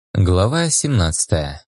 Глава 17.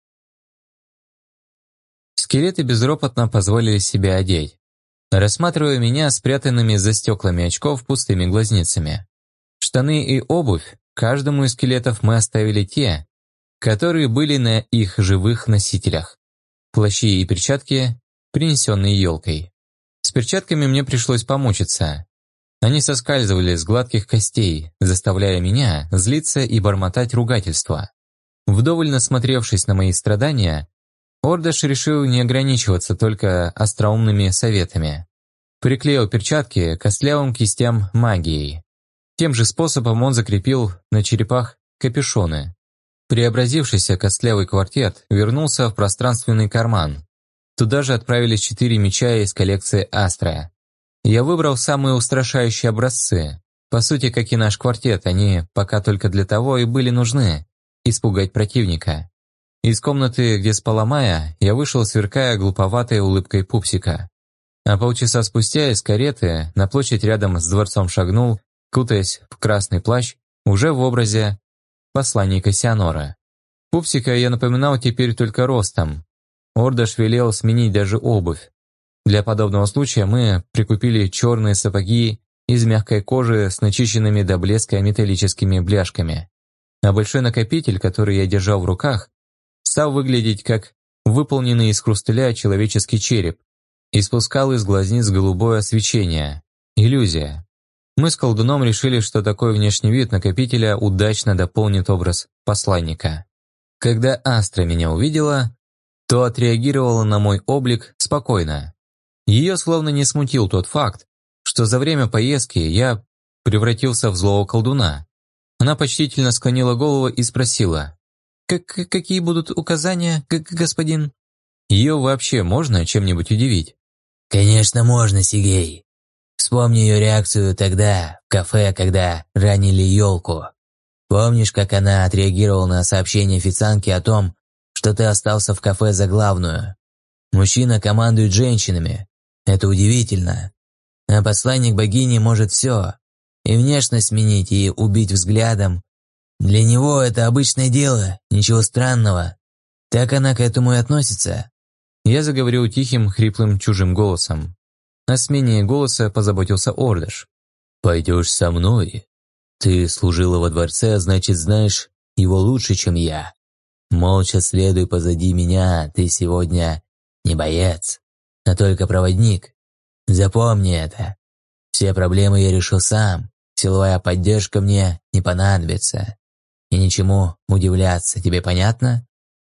Скелеты безропотно позволили себе одеть, рассматривая меня спрятанными за стеклами очков пустыми глазницами. Штаны и обувь каждому из скелетов мы оставили те, которые были на их живых носителях. Плащи и перчатки, принесенные елкой. С перчатками мне пришлось помучиться. Они соскальзывали с гладких костей, заставляя меня злиться и бормотать ругательства. Вдоволь насмотревшись на мои страдания, Ордаш решил не ограничиваться только остроумными советами. Приклеил перчатки к костлявым кистям магией. Тем же способом он закрепил на черепах капюшоны. Преобразившийся костлявый квартет вернулся в пространственный карман. Туда же отправились 4 меча из коллекции Астра. Я выбрал самые устрашающие образцы. По сути, как и наш квартет, они пока только для того и были нужны – испугать противника. Из комнаты, где спала Майя, я вышел, сверкая глуповатой улыбкой пупсика. А полчаса спустя из кареты на площадь рядом с дворцом шагнул, кутаясь в красный плащ, уже в образе посланника Сианора. Пупсика я напоминал теперь только ростом. Ордаш велел сменить даже обувь. Для подобного случая мы прикупили черные сапоги из мягкой кожи с начищенными до блеска металлическими бляшками. А большой накопитель, который я держал в руках, стал выглядеть как выполненный из хрусталя человеческий череп, испускал из глазниц голубое свечение. Иллюзия. Мы с колдуном решили, что такой внешний вид накопителя удачно дополнит образ посланника. Когда Астра меня увидела, то отреагировала на мой облик спокойно. Ее словно не смутил тот факт, что за время поездки я превратился в злого колдуна. Она почтительно склонила голову и спросила: «Какие будут указания, господин?» Ее вообще можно чем-нибудь удивить? «Конечно можно, Сигей. Вспомни ее реакцию тогда, в кафе, когда ранили елку. Помнишь, как она отреагировала на сообщение официантки о том, что ты остался в кафе за главную? Мужчина командует женщинами. Это удивительно. А посланник богини может все. И внешность сменить, и убить взглядом. Для него это обычное дело, ничего странного. Так она к этому и относится». Я заговорил тихим, хриплым, чужим голосом. О смене голоса позаботился Ордаш. «Пойдешь со мной? Ты служила во дворце, а значит, знаешь его лучше, чем я. Молча следуй позади меня, ты сегодня не боец, а только проводник. Запомни это. Все проблемы я решу сам, силовая поддержка мне не понадобится. И ничему удивляться, тебе понятно?»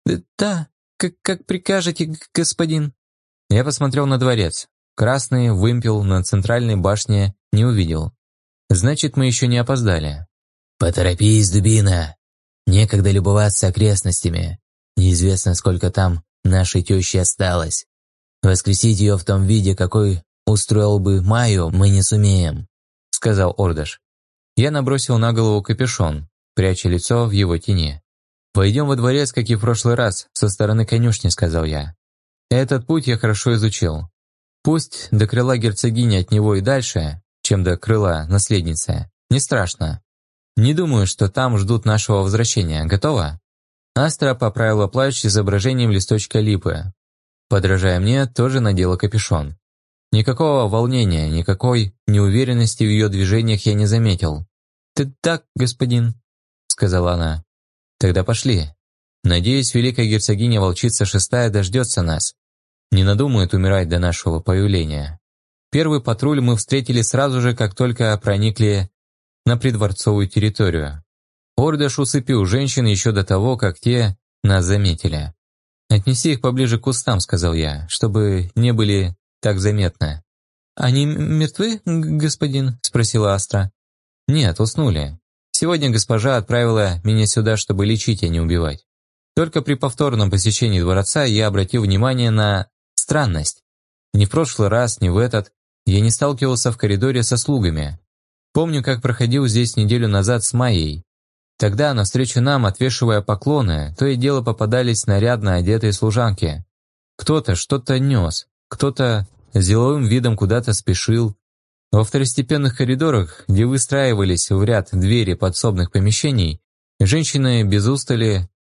«Да, как прикажете, господин». Я посмотрел на дворец. Красный вымпел на центральной башне не увидел. Значит, мы еще не опоздали. «Поторопись, дубина. Некогда любоваться окрестностями. Неизвестно, сколько там нашей тещи осталось. Воскресить ее в том виде, какой устроил бы Майю, мы не сумеем», — сказал Ордаш. Я набросил на голову капюшон, пряча лицо в его тени. «Пойдем во дворец, как и в прошлый раз, со стороны конюшни», — сказал я. Этот путь я хорошо изучил. Пусть до крыла герцогини от него и дальше, чем до крыла наследницы, не страшно. Не думаю, что там ждут нашего возвращения. Готово?» Астра поправила плащ с изображением листочка липы. Подражая мне, тоже надела капюшон. Никакого волнения, никакой неуверенности в ее движениях я не заметил. «Ты так, господин», — сказала она. «Тогда пошли. Надеюсь, великая герцогиня-волчица шестая дождется нас. Не надумает умирать до нашего появления». Первый патруль мы встретили сразу же, как только проникли на придворцовую территорию. Ордаш усыпил женщин еще до того, как те нас заметили. «Отнеси их поближе к кустам», — сказал я, чтобы не были так заметны. «Они мертвы, господин?» — спросила Астра. «Нет, уснули. Сегодня госпожа отправила меня сюда, чтобы лечить, а не убивать. Только при повторном посещении дворца я обратил внимание на странность. Ни в прошлый раз, ни в этот я не сталкивался в коридоре со слугами. Помню, как проходил здесь неделю назад с Майей. Тогда навстречу нам, отвешивая поклоны, то и дело попадались нарядно одетые служанки. Кто-то что-то нес, кто-то с деловым видом куда-то спешил. Во второстепенных коридорах, где выстраивались в ряд двери подсобных помещений, женщины без устали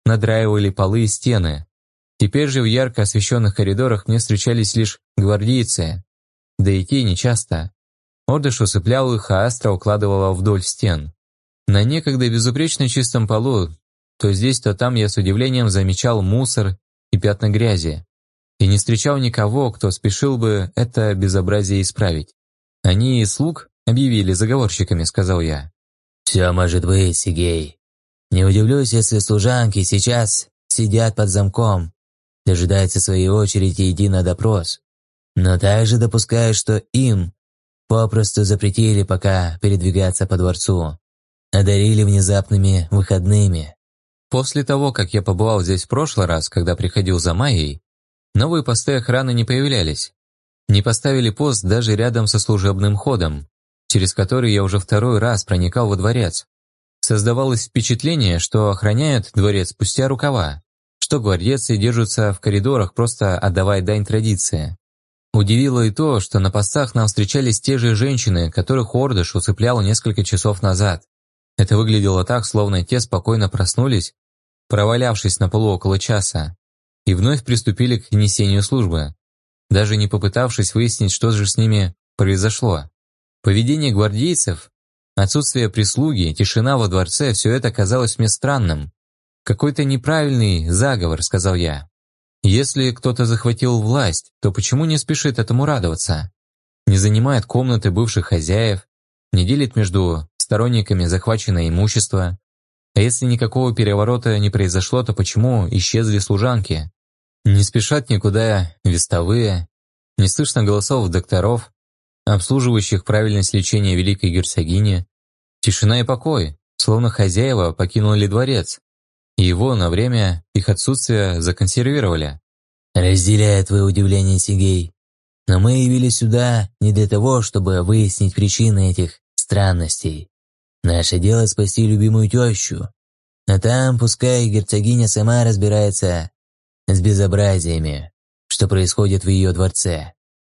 надраивали полы и стены. Теперь же в ярко освещенных коридорах мне встречались лишь гвардейцы, да и те нечасто. Ордыш усыплял их, а Астра укладывала вдоль стен. На некогда безупречно чистом полу то здесь, то там я с удивлением замечал мусор и пятна грязи, и не встречал никого, кто спешил бы это безобразие исправить. «Они и слуг объявили заговорщиками», — сказал я. «Все может быть, Сигей. Не удивлюсь, если служанки сейчас сидят под замком, дожидаются своей очереди и иди на допрос. Но также допускаю, что им попросту запретили пока передвигаться по дворцу, одарили внезапными выходными». После того, как я побывал здесь в прошлый раз, когда приходил за Майей, новые посты охраны не появлялись. Не поставили пост даже рядом со служебным ходом, через который я уже второй раз проникал во дворец. Создавалось впечатление, что охраняют дворец спустя рукава, что гвардейцы держатся в коридорах, просто отдавая дань традиции. Удивило и то, что на постах нам встречались те же женщины, которых Ордыш усыплял несколько часов назад. Это выглядело так, словно те спокойно проснулись, провалявшись на полу около часа, и вновь приступили к несению службы, даже не попытавшись выяснить, что же с ними произошло. Поведение гвардейцев, отсутствие прислуги, тишина во дворце – все это казалось мне странным. «Какой-то неправильный заговор», – сказал я. «Если кто-то захватил власть, то почему не спешит этому радоваться? Не занимает комнаты бывших хозяев, не делит между сторонниками захваченное имущество. А если никакого переворота не произошло, то почему исчезли служанки? Не спешат никуда вестовые, не слышно голосов докторов, обслуживающих правильность лечения великой герцогини. Тишина и покой, словно хозяева покинули дворец, и его на время их отсутствия законсервировали». «Разделяю твое удивление, Сигей. Но мы явились сюда не для того, чтобы выяснить причины этих странностей. Наше дело спасти любимую тещу. А там пускай герцогиня сама разбирается с безобразиями, что происходит в ее дворце,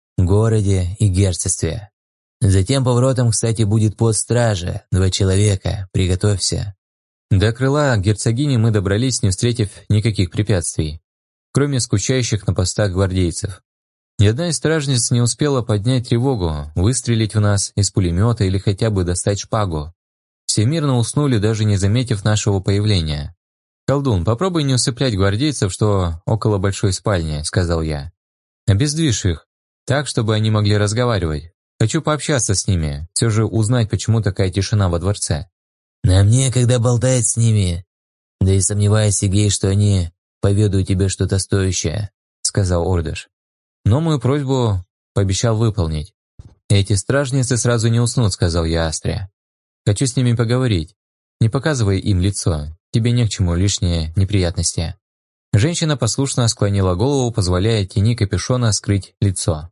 городе и герцогстве. Затем поворотом, кстати, будет пост стражи, 2 человека, приготовься». До крыла герцогини мы добрались, не встретив никаких препятствий, кроме скучающих на постах гвардейцев. Ни одна из стражниц не успела поднять тревогу, выстрелить в нас из пулемета или хотя бы достать шпагу. Все мирно уснули, даже не заметив нашего появления. «Колдун, попробуй не усыплять гвардейцев, что около большой спальни», — сказал я. «Обездвижь их, так, чтобы они могли разговаривать. Хочу пообщаться с ними, все же узнать, почему такая тишина во дворце». «Нам некогда болтать с ними. Да и сомневаюсь, Сигей, что они поведают тебе что-то стоящее», — сказал Ордыш. Но мою просьбу пообещал выполнить. «Эти стражницы сразу не уснут», — сказал я Астре. «Хочу с ними поговорить. Не показывай им лицо, тебе не к чему лишние неприятности». Женщина послушно склонила голову, позволяя тени капюшона скрыть лицо.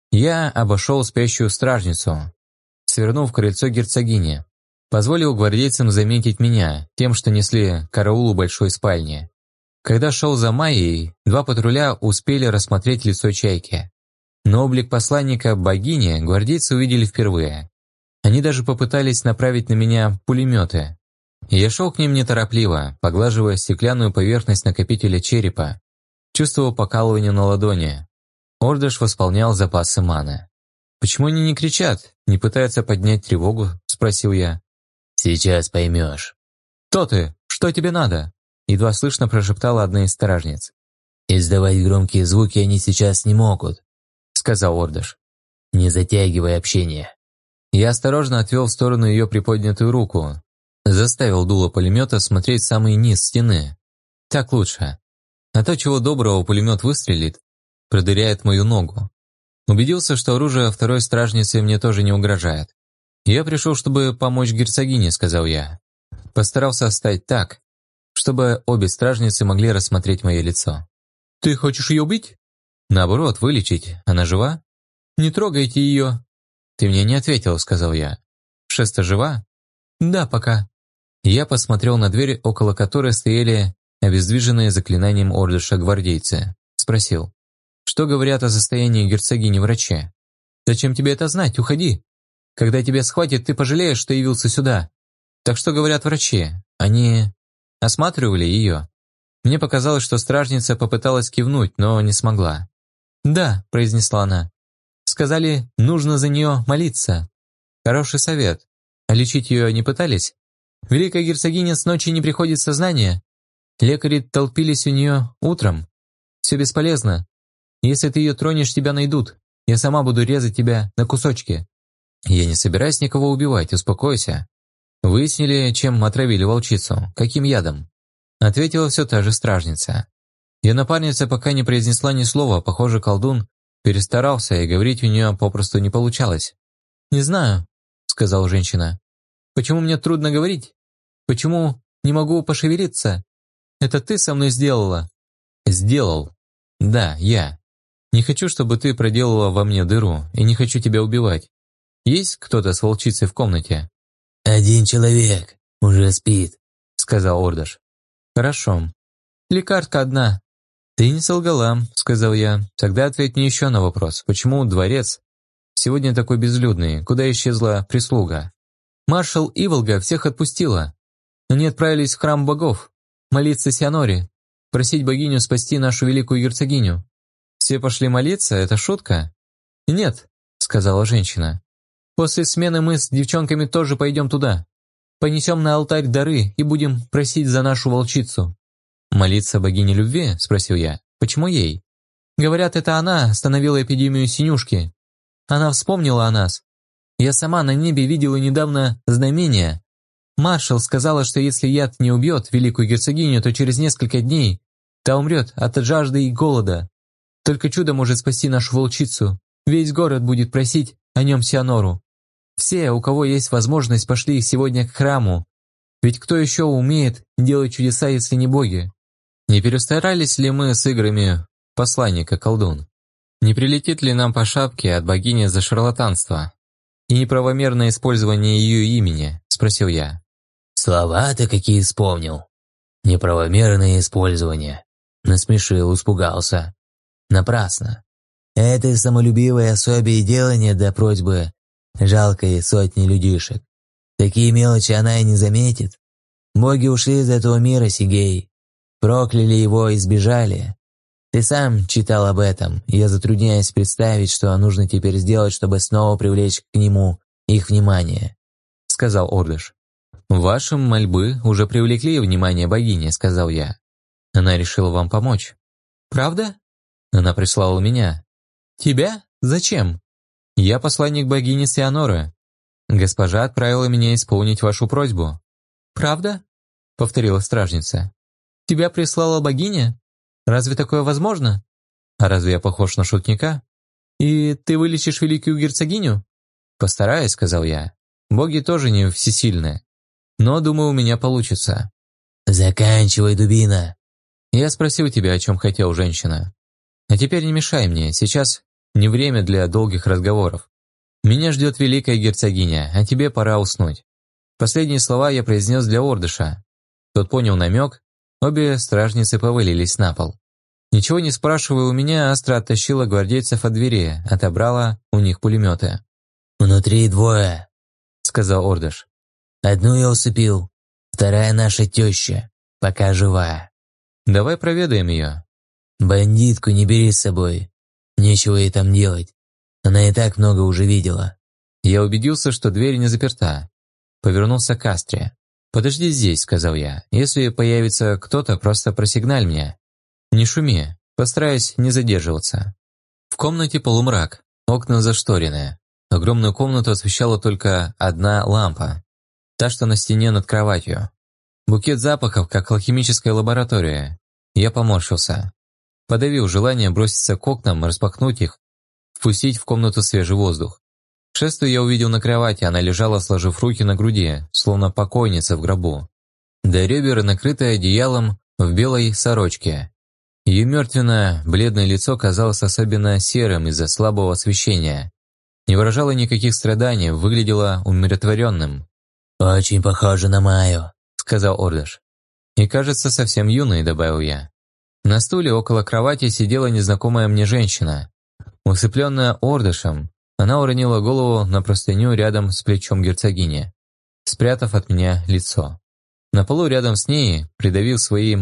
Я обошел спящую стражницу, свернув в крыльцо герцогини. Позволил гвардейцам заметить меня, тем, что несли караул у большой спальни. Когда шел за Майей, 2 патруля успели рассмотреть лицо чайки. Но облик посланника богини гвардейцы увидели впервые. Они даже попытались направить на меня пулеметы. Я шел к ним неторопливо, поглаживая стеклянную поверхность накопителя черепа. Чувствовал покалывание на ладони. Ордыш восполнял запасы маны. «Почему они не кричат, не пытаются поднять тревогу?» – спросил я. «Сейчас поймешь». «Кто ты? Что тебе надо?» – едва слышно прошептала одна из стражниц. «Издавать громкие звуки они сейчас не могут», – сказал Ордыш. «Не затягивай общение». Я осторожно отвел в сторону ее приподнятую руку. Заставил дуло пулемета смотреть в самый низ стены. Так лучше. А то, чего доброго, пулемет выстрелит, продыряет мою ногу. Убедился, что оружие второй стражницы мне тоже не угрожает. «Я пришел, чтобы помочь герцогине», — сказал я. Постарался встать так, чтобы обе стражницы могли рассмотреть мое лицо. «Ты хочешь ее убить?» «Наоборот, вылечить. Она жива?» «Не трогайте ее». «Ты мне не ответил», — сказал я. «Шеста жива?» «Да, пока». Я посмотрел на дверь, около которой стояли обездвиженные заклинанием Ордыша гвардейцы. Спросил, что говорят о состоянии герцогини врачи? «Зачем тебе это знать? Уходи. Когда тебя схватят, ты пожалеешь, что явился сюда. Так что говорят врачи? Они осматривали ее?» Мне показалось, что стражница попыталась кивнуть, но не смогла. «Да», – произнесла она. «Сказали, нужно за нее молиться. Хороший совет. А лечить ее не пытались? Великая герцогиня с ночи не приходит в сознание. Лекари толпились у нее утром. Все бесполезно. Если ты ее тронешь, тебя найдут. Я сама буду резать тебя на кусочки». «Я не собираюсь никого убивать, успокойся». «Выяснили, чем отравили волчицу, каким ядом?» Ответила все та же стражница. Ее напарница пока не произнесла ни слова, похоже, колдун перестарался, и говорить у нее попросту не получалось. «Не знаю», — сказала женщина. «Почему мне трудно говорить? Почему не могу пошевелиться? Это ты со мной сделала?» «Сделал. Да, я. Не хочу, чтобы ты проделала во мне дыру, и не хочу тебя убивать. Есть кто-то с волчицей в комнате?» «Один человек уже спит», — сказал Ордаш. «Хорошо. Лекарка одна». «Ты не солгала», — сказал я. «Тогда ответь мне еще на вопрос. Почему дворец сегодня такой безлюдный? Куда исчезла прислуга?» «Маршал Иволга всех отпустила. Они отправились в храм богов, молиться Сианоре, просить богиню спасти нашу великую герцогиню». «Все пошли молиться? Это шутка?» «Нет», — сказала женщина. «После смены мы с девчонками тоже пойдем туда. Понесем на алтарь дары и будем просить за нашу волчицу». «Молиться богине любви?» – спросил я. «Почему ей?» «Говорят, это она остановила эпидемию синюшки. Она вспомнила о нас. Я сама на небе видела недавно знамение. Маршал сказала, что если яд не убьет великую герцогиню, то через несколько дней та умрет от жажды и голода. Только чудо может спасти нашу волчицу. Весь город будет просить о нем Сианору. Все, у кого есть возможность, пошли сегодня к храму. Ведь кто еще умеет делать чудеса, если не боги? Не перестарались ли мы с играми посланника, колдун? Не прилетит ли нам по шапке от богини за шарлатанство и неправомерное использование ее имени?» – спросил я. «Слова-то какие вспомнил. Неправомерное использование». Насмешил, испугался. Напрасно. Это самолюбивое особие делание до просьбы жалкой сотни людишек. Такие мелочи она и не заметит. Боги ушли из этого мира, Сигей. Прокляли его и сбежали. Ты сам читал об этом, и я затрудняюсь представить, что нужно теперь сделать, чтобы снова привлечь к нему их внимание», — сказал Ордаш. «Ваши мольбы уже привлекли внимание богини», — сказал я. «Она решила вам помочь». «Правда?» «Она прислала меня». «Тебя? Зачем?» «Я посланник богини Сианоры. Госпожа отправила меня исполнить вашу просьбу». «Правда?» — повторила стражница. «Тебя прислала богиня? Разве такое возможно? А разве я похож на шутника? И ты вылечишь великую герцогиню?» «Постараюсь», — сказал я. «Боги тоже не всесильны. Но, думаю, у меня получится». «Заканчивай, дубина!» «Я спросил тебя, о чем хотел, женщина. А теперь не мешай мне, сейчас не время для долгих разговоров. Меня ждет великая герцогиня, а тебе пора уснуть». Последние слова я произнес для Ордыша. Тот понял намек, обе стражницы повалились на пол. Ничего не спрашивая у меня, Астра оттащила гвардейцев от двери, отобрала у них пулеметы. «Внутри двое», — сказал Ордыш. «Одну я усыпил, вторая наша теща, пока живая». «Давай проведаем ее». «Бандитку не бери с собой, нечего ей там делать, она и так много уже видела». Я убедился, что дверь не заперта. Повернулся к Астре. «Подожди здесь», — сказал я. «Если появится кто-то, просто просигналь мне. Не шуми, постараюсь не задерживаться». В комнате полумрак, окна зашторены. Огромную комнату освещала только одна лампа. Та, что на стене над кроватью. Букет запахов, как алхимическая лаборатория. Я поморщился. Подавил желание броситься к окнам, распахнуть их, впустить в комнату свежий воздух. Шесту я увидел на кровати, она лежала, сложив руки на груди, словно покойница в гробу. До ребер, накрытая одеялом, в белой сорочке. Ее мертвенное, бледное лицо казалось особенно серым из-за слабого освещения. Не выражало никаких страданий, выглядело умиротворенным. «Очень похоже на Майю», — сказал Ордаш. «И кажется, совсем юной», — добавил я. На стуле около кровати сидела незнакомая мне женщина. Усыпленная Ордашем, она уронила голову на простыню рядом с плечом герцогини, спрятав от меня лицо. На полу рядом с ней, придавив своим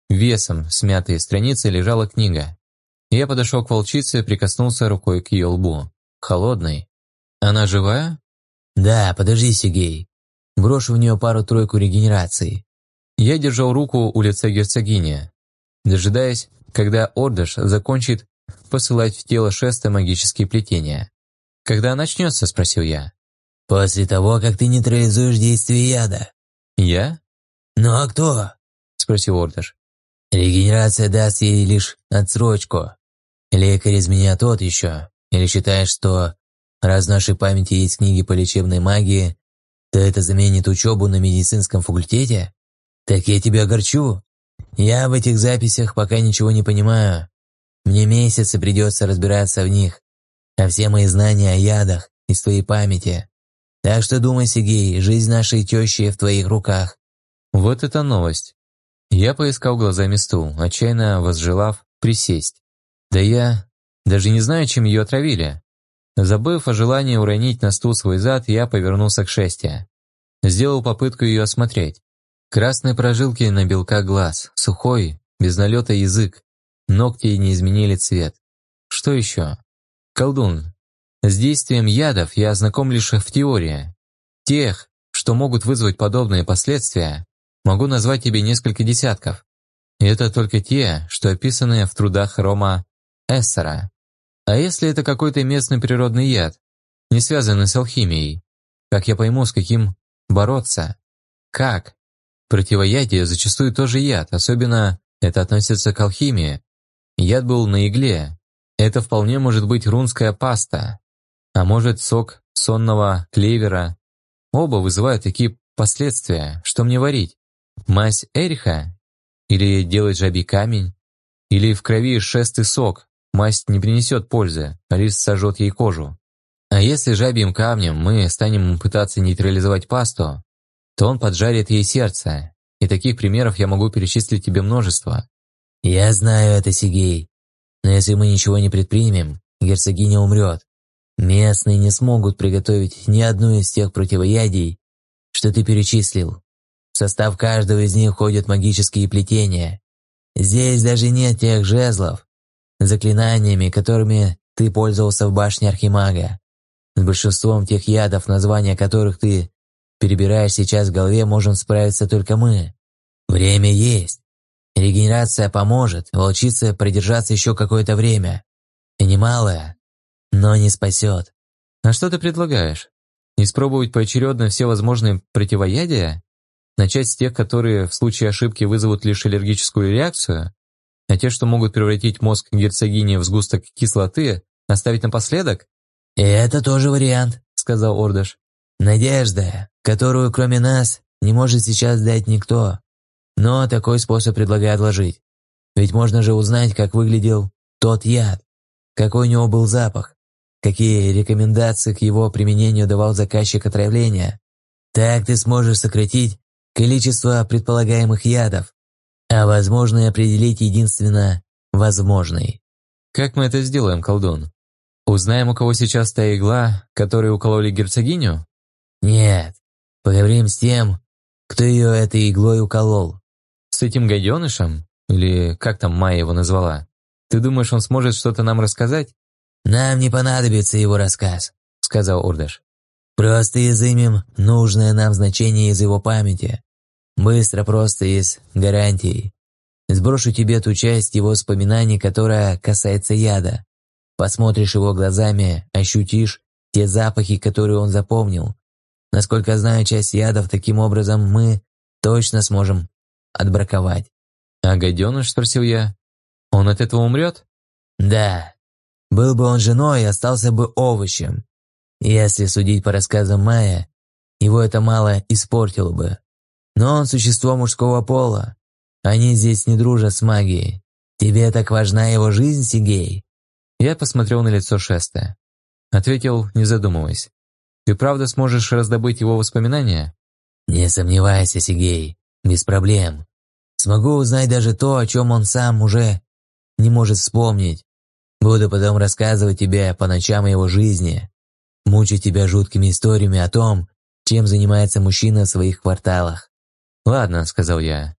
Весом смятые страницы лежала книга. Я подошел к волчице и прикоснулся рукой к ее лбу. Холодной. Она живая? Да, подожди, Сигей. Брошу в нее пару-тройку регенераций. Я держал руку у лица герцогини, дожидаясь, когда Ордыш закончит посылать в тело Шеста магические плетения. «Когда начнется?» – спросил я. После того, как ты нейтрализуешь действие яда. «Я?» Ну а кто? – спросил Ордыш. Регенерация даст ей лишь отсрочку. Лекарь из меня тот еще. Или считаешь, что раз в нашей памяти есть книги по лечебной магии, то это заменит учебу на медицинском факультете? Так я тебя огорчу. Я в этих записях пока ничего не понимаю. Мне месяцы придется разбираться в них, а все мои знания о ядах из твоей памяти. Так что думай, Сигей, жизнь нашей тещи в твоих руках. Вот это новость. Я поискал глазами стул, отчаянно возжелав присесть. Да я даже не знаю, чем ее отравили. Забыв о желании уронить на стул свой зад, я повернулся к Шесте. Сделал попытку ее осмотреть. Красные прожилки на белках глаз, сухой, без налета язык, ногти не изменили цвет. Что еще? Колдун. С действием ядов я знаком лишь в теории. Тех, что могут вызвать подобные последствия, могу назвать тебе несколько десятков. И это только те, что описаны в трудах Рома Эссера. А если это какой-то местный природный яд, не связанный с алхимией? Как я пойму, с каким бороться? Как? Противоядие зачастую тоже яд, особенно это относится к алхимии. Яд был на игле. Это вполне может быть рунская паста. А может, сок сонного клевера. Оба вызывают такие последствия. Что мне варить? Мазь Эриха? Или делать жабий камень? Или в крови шестый сок? Мазь не принесет пользы, а лишь сожжет ей кожу. А если жабьим камнем мы станем пытаться нейтрализовать пасту, то он поджарит ей сердце. И таких примеров я могу перечислить тебе множество. Я знаю это, Сигей. Но если мы ничего не предпримем, герцогиня умрет. Местные не смогут приготовить ни одну из тех противоядий, что ты перечислил. В состав каждого из них входят магические плетения. Здесь даже нет тех жезлов, заклинаниями, которыми ты пользовался в башне Архимага. С большинством тех ядов, названия которых ты перебираешь сейчас в голове, можем справиться только мы. Время есть. Регенерация поможет волчице продержаться еще какое-то время. И немалое, но не спасет. А что ты предлагаешь? Испробовать поочередно все возможные противоядия? Начать с тех, которые в случае ошибки вызовут лишь аллергическую реакцию? А те, что могут превратить мозг герцогини в сгусток кислоты, оставить напоследок? «И это тоже вариант», — сказал Ордыш. «Надежда, которую кроме нас не может сейчас дать никто. Но такой способ предлагаю отложить. Ведь можно же узнать, как выглядел тот яд, какой у него был запах, какие рекомендации к его применению давал заказчик отравления. Так ты сможешь сократить количество предполагаемых ядов, а возможно и определить единственно возможный». Как мы это сделаем, колдун? Узнаем, у кого сейчас та игла, которой укололи герцогиню? Нет, поговорим с тем, кто ее этой иглой уколол. С этим гаденышем? Или как там Майя его назвала? Ты думаешь, он сможет что-то нам рассказать? «Нам не понадобится его рассказ», — сказал Ордыш. «Просто изымем нужное нам значение из его памяти. Быстро, просто и с гарантией. Сброшу тебе ту часть его воспоминаний, которая касается яда. Посмотришь его глазами, ощутишь те запахи, которые он запомнил. Насколько знаю, часть ядов таким образом мы точно сможем отбраковать». «А гаденыш?» – спросил я. «Он от этого умрет?» «Да. Был бы он женой, остался бы овощем. Если судить по рассказам Майя, его это мало испортило бы. Но он существо мужского пола. Они здесь не дружат с магией. Тебе так важна его жизнь, Сигей?» Я посмотрел на лицо Шеста. Ответил, не задумываясь. «Ты правда сможешь раздобыть его воспоминания?» «Не сомневайся, Сигей. Без проблем. Смогу узнать даже то, о чем он сам уже не может вспомнить. Буду потом рассказывать тебе по ночам о его жизни, мучить тебя жуткими историями о том, чем занимается мужчина в своих кварталах». «Ладно», — сказал я.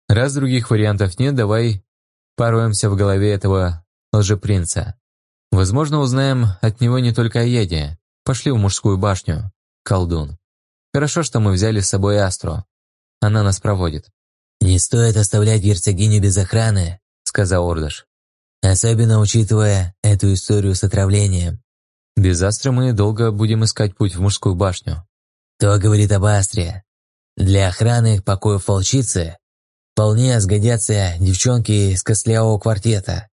Раз других вариантов нет, давай пороемся в голове этого лжепринца. Возможно, узнаем от него не только о яде. Пошли в мужскую башню, колдун. Хорошо, что мы взяли с собой Астру. Она нас проводит». «Не стоит оставлять герцогиню без охраны», — сказал Ордаш. «Особенно учитывая эту историю с отравлением». «Без Астры мы долго будем искать путь в мужскую башню». «Кто говорит об Астре? Для охраны покоев волчицы вполне сгодятся девчонки из костлявого квартета.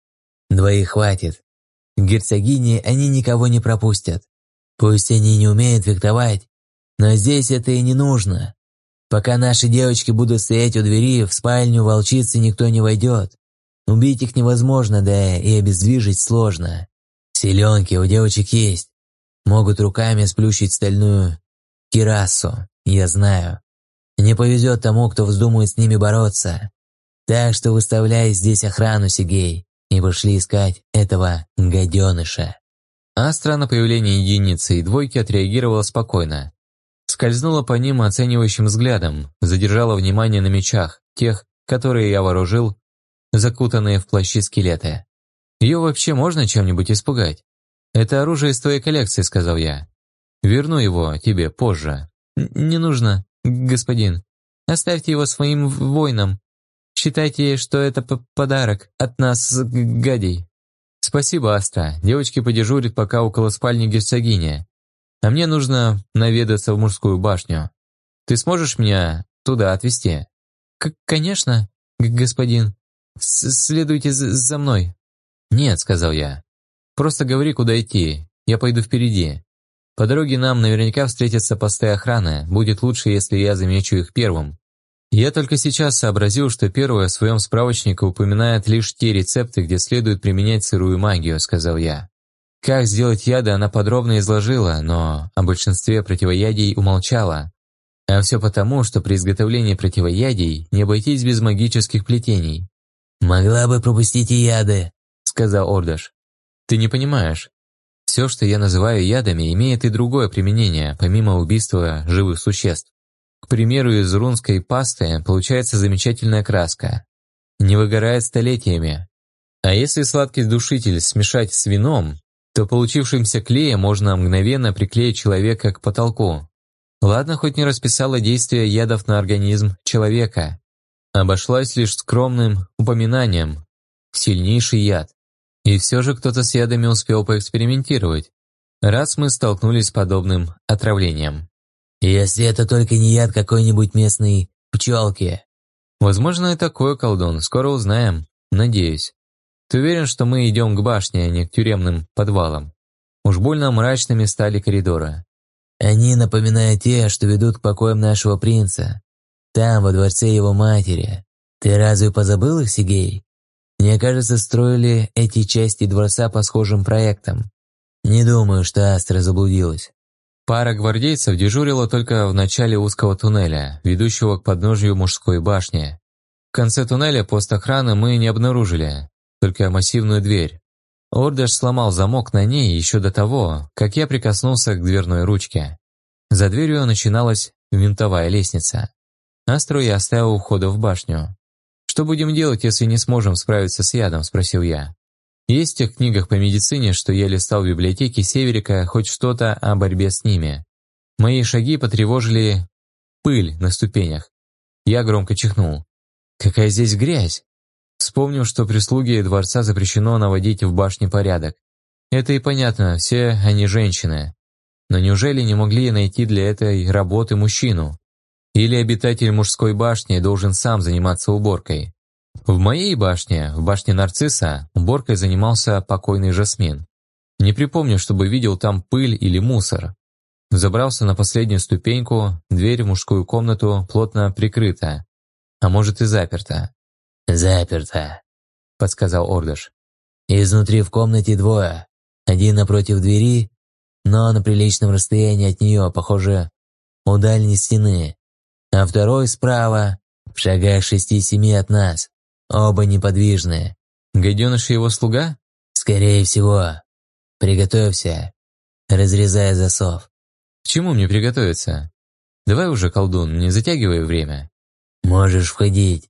2 хватит. К герцогине они никого не пропустят. Пусть они не умеют фехтовать, но здесь это и не нужно. Пока наши девочки будут стоять у двери, в спальню волчицы никто не войдет. Убить их невозможно, да и обездвижить сложно. Селенки у девочек есть. Могут руками сплющить стальную кирасу, я знаю. Не повезет тому, кто вздумает с ними бороться. Так что выставляй здесь охрану, Сигей, и пошли искать этого гаденыша». Астра на появление единицы и двойки отреагировала спокойно. Скользнула по ним оценивающим взглядом, задержала внимание на мечах, тех, которые я вооружил, закутанные в плащи скелеты. «Ее вообще можно чем-нибудь испугать?» «Это оружие из твоей коллекции», — сказал я. «Верну его тебе позже». «Не нужно, господин. Оставьте его своим воинам. Считайте, что это подарок от нас, гадей». «Спасибо, Астра. Девочки подежурят пока около спальни герцогини. А мне нужно наведаться в мужскую башню. Ты сможешь меня туда отвезти?» «Конечно, господин. Следуйте за мной». «Нет», — сказал я. «Просто говори, куда идти. Я пойду впереди. По дороге нам наверняка встретятся посты охраны. Будет лучше, если я замечу их первым». Я только сейчас сообразил, что первое в своем справочнике упоминает лишь те рецепты, где следует применять сырую магию, сказал я. Как сделать яды она подробно изложила, но о большинстве противоядий умолчала. А все потому, что при изготовлении противоядий не обойтись без магических плетений. «Могла бы пропустить и яды», — сказал Ордаш. «Ты не понимаешь. Все, что я называю ядами, имеет и другое применение, помимо убийства живых существ. К примеру, из рунской пасты получается замечательная краска. Не выгорает столетиями. А если сладкий душитель смешать с вином, то получившимся клеем можно мгновенно приклеить человека к потолку. Ладно, хоть не расписала действия ядов на организм человека. Обошлась лишь скромным упоминанием. Сильнейший яд. И все же кто-то с ядами успел поэкспериментировать, раз мы столкнулись с подобным отравлением. «Если это только не яд какой-нибудь местной пчелки». «Возможно, и такое, колдун. Скоро узнаем. Надеюсь. Ты уверен, что мы идем к башне, а не к тюремным подвалам? Уж больно мрачными стали коридоры». «Они напоминают те, что ведут к покоям нашего принца. Там, во дворце его матери. Ты разве позабыл их, Сигей? Мне кажется, строили эти части дворца по схожим проектам. Не думаю, что Астра заблудилась». Пара гвардейцев дежурила только в начале узкого туннеля, ведущего к подножию мужской башни. В конце туннеля пост охраны мы не обнаружили, только массивную дверь. Ордаш сломал замок на ней еще до того, как я прикоснулся к дверной ручке. За дверью начиналась винтовая лестница. Астру я оставил у входа в башню. «Что будем делать, если не сможем справиться с ядом?» – спросил я. Есть в тех книгах по медицине, что я листал в библиотеке Северика, хоть что-то о борьбе с ними. Мои шаги потревожили пыль на ступенях. Я громко чихнул. «Какая здесь грязь!» Вспомнил, что прислуге дворца запрещено наводить в башне порядок. Это и понятно, все они женщины. Но неужели не могли найти для этой работы мужчину? Или обитатель мужской башни должен сам заниматься уборкой? В моей башне, в башне Нарцисса, уборкой занимался покойный Жасмин. Не припомню, чтобы видел там пыль или мусор. Забрался на последнюю ступеньку, дверь в мужскую комнату плотно прикрыта. А может и заперта. «Заперта», — подсказал Ордаш. «Изнутри в комнате 2. Один напротив двери, но на приличном расстоянии от нее, похоже, у дальней стены. А второй справа, в шагах 6-7 от нас. Оба неподвижные». «Гаденыш и его слуга?» «Скорее всего. Приготовься, разрезая засов». «К чему мне приготовиться? Давай уже, колдун, не затягивай время». «Можешь входить.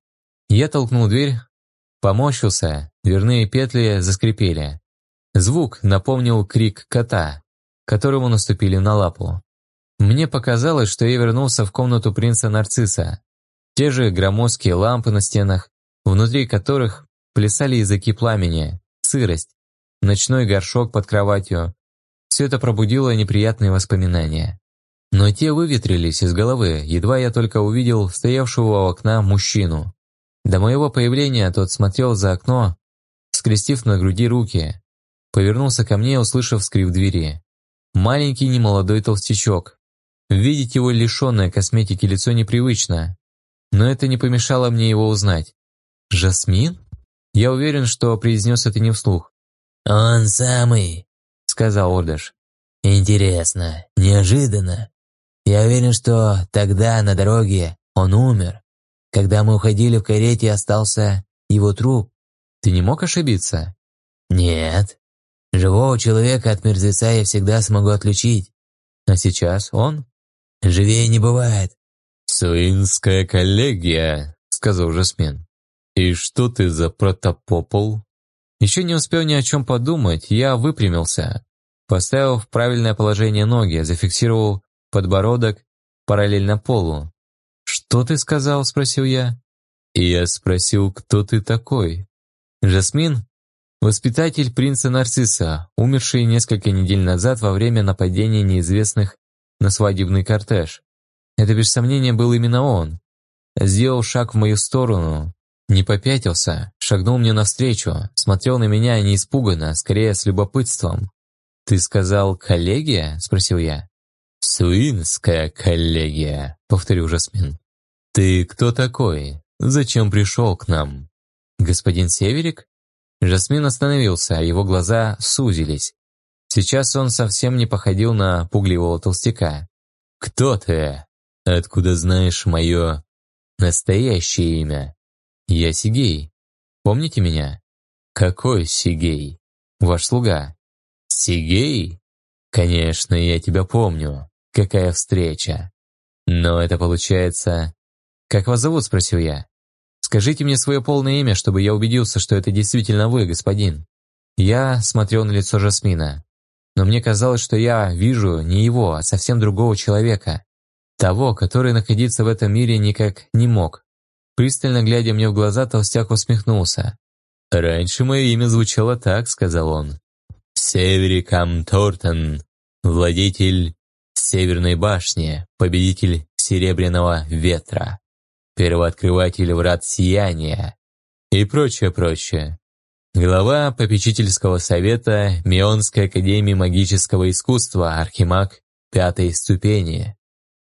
Я толкнул дверь, поморщился, дверные петли заскрипели. Звук напомнил крик кота, которому наступили на лапу. Мне показалось, что я вернулся в комнату принца Нарцисса. Те же громоздкие лампы на стенах, внутри которых плясали языки пламени, сырость, ночной горшок под кроватью. Все это пробудило неприятные воспоминания. Но те выветрились из головы, едва я только увидел стоявшего у окна мужчину. До моего появления тот смотрел за окно, скрестив на груди руки. Повернулся ко мне, услышав скрип двери. Маленький немолодой толстячок. Видеть его лишенное косметики лицо непривычно, но это не помешало мне его узнать. «Жасмин?» Я уверен, что произнес это не вслух. «Он самый», — сказал Ордыш. «Интересно, неожиданно. Я уверен, что тогда на дороге он умер. Когда мы уходили в карете, остался его труп». «Ты не мог ошибиться?» «Нет. Живого человека от мертвеца я всегда смогу отличить. А сейчас он?» «Живее не бывает». «Суинская коллегия», — сказал Жасмин. «И что ты за протопопол?» Еще не успел ни о чем подумать, я выпрямился. Поставил в правильное положение ноги, зафиксировал подбородок параллельно полу. «Что ты сказал?» – спросил я. И я спросил, кто ты такой. Жасмин – воспитатель принца Нарцисса, умерший несколько недель назад во время нападения неизвестных на свадебный кортеж. Это без сомнения был именно он. Сделал шаг в мою сторону, не попятился, шагнул мне навстречу, смотрел на меня не испуганно, скорее с любопытством. «Ты сказал, коллегия?» – спросил я. «Суинская коллегия», – повторил Жасмин. «Ты кто такой? Зачем пришел к нам?» «Господин Северик?» Жасмин остановился, а его глаза сузились. Сейчас он совсем не походил на пугливого толстяка. «Кто ты? Откуда знаешь мое настоящее имя?» «Я Сигей. Помните меня?» «Какой Сигей?» «Ваш слуга». «Сигей? Конечно, я тебя помню. Какая встреча. Но это получается...» «Как вас зовут?» – спросил я. «Скажите мне свое полное имя, чтобы я убедился, что это действительно вы, господин». Я смотрел на лицо Жасмина. Но мне казалось, что я вижу не его, а совсем другого человека. Того, который находиться в этом мире никак не мог. Пристально глядя мне в глаза, толстяк усмехнулся. «Раньше мое имя звучало так», — сказал он. «Северик Амтортон, владетель Северной башни, победитель Серебряного ветра, первооткрыватель врат сияния и прочее. Глава попечительского совета Мионской академии магического искусства, архимаг 5-й ступени».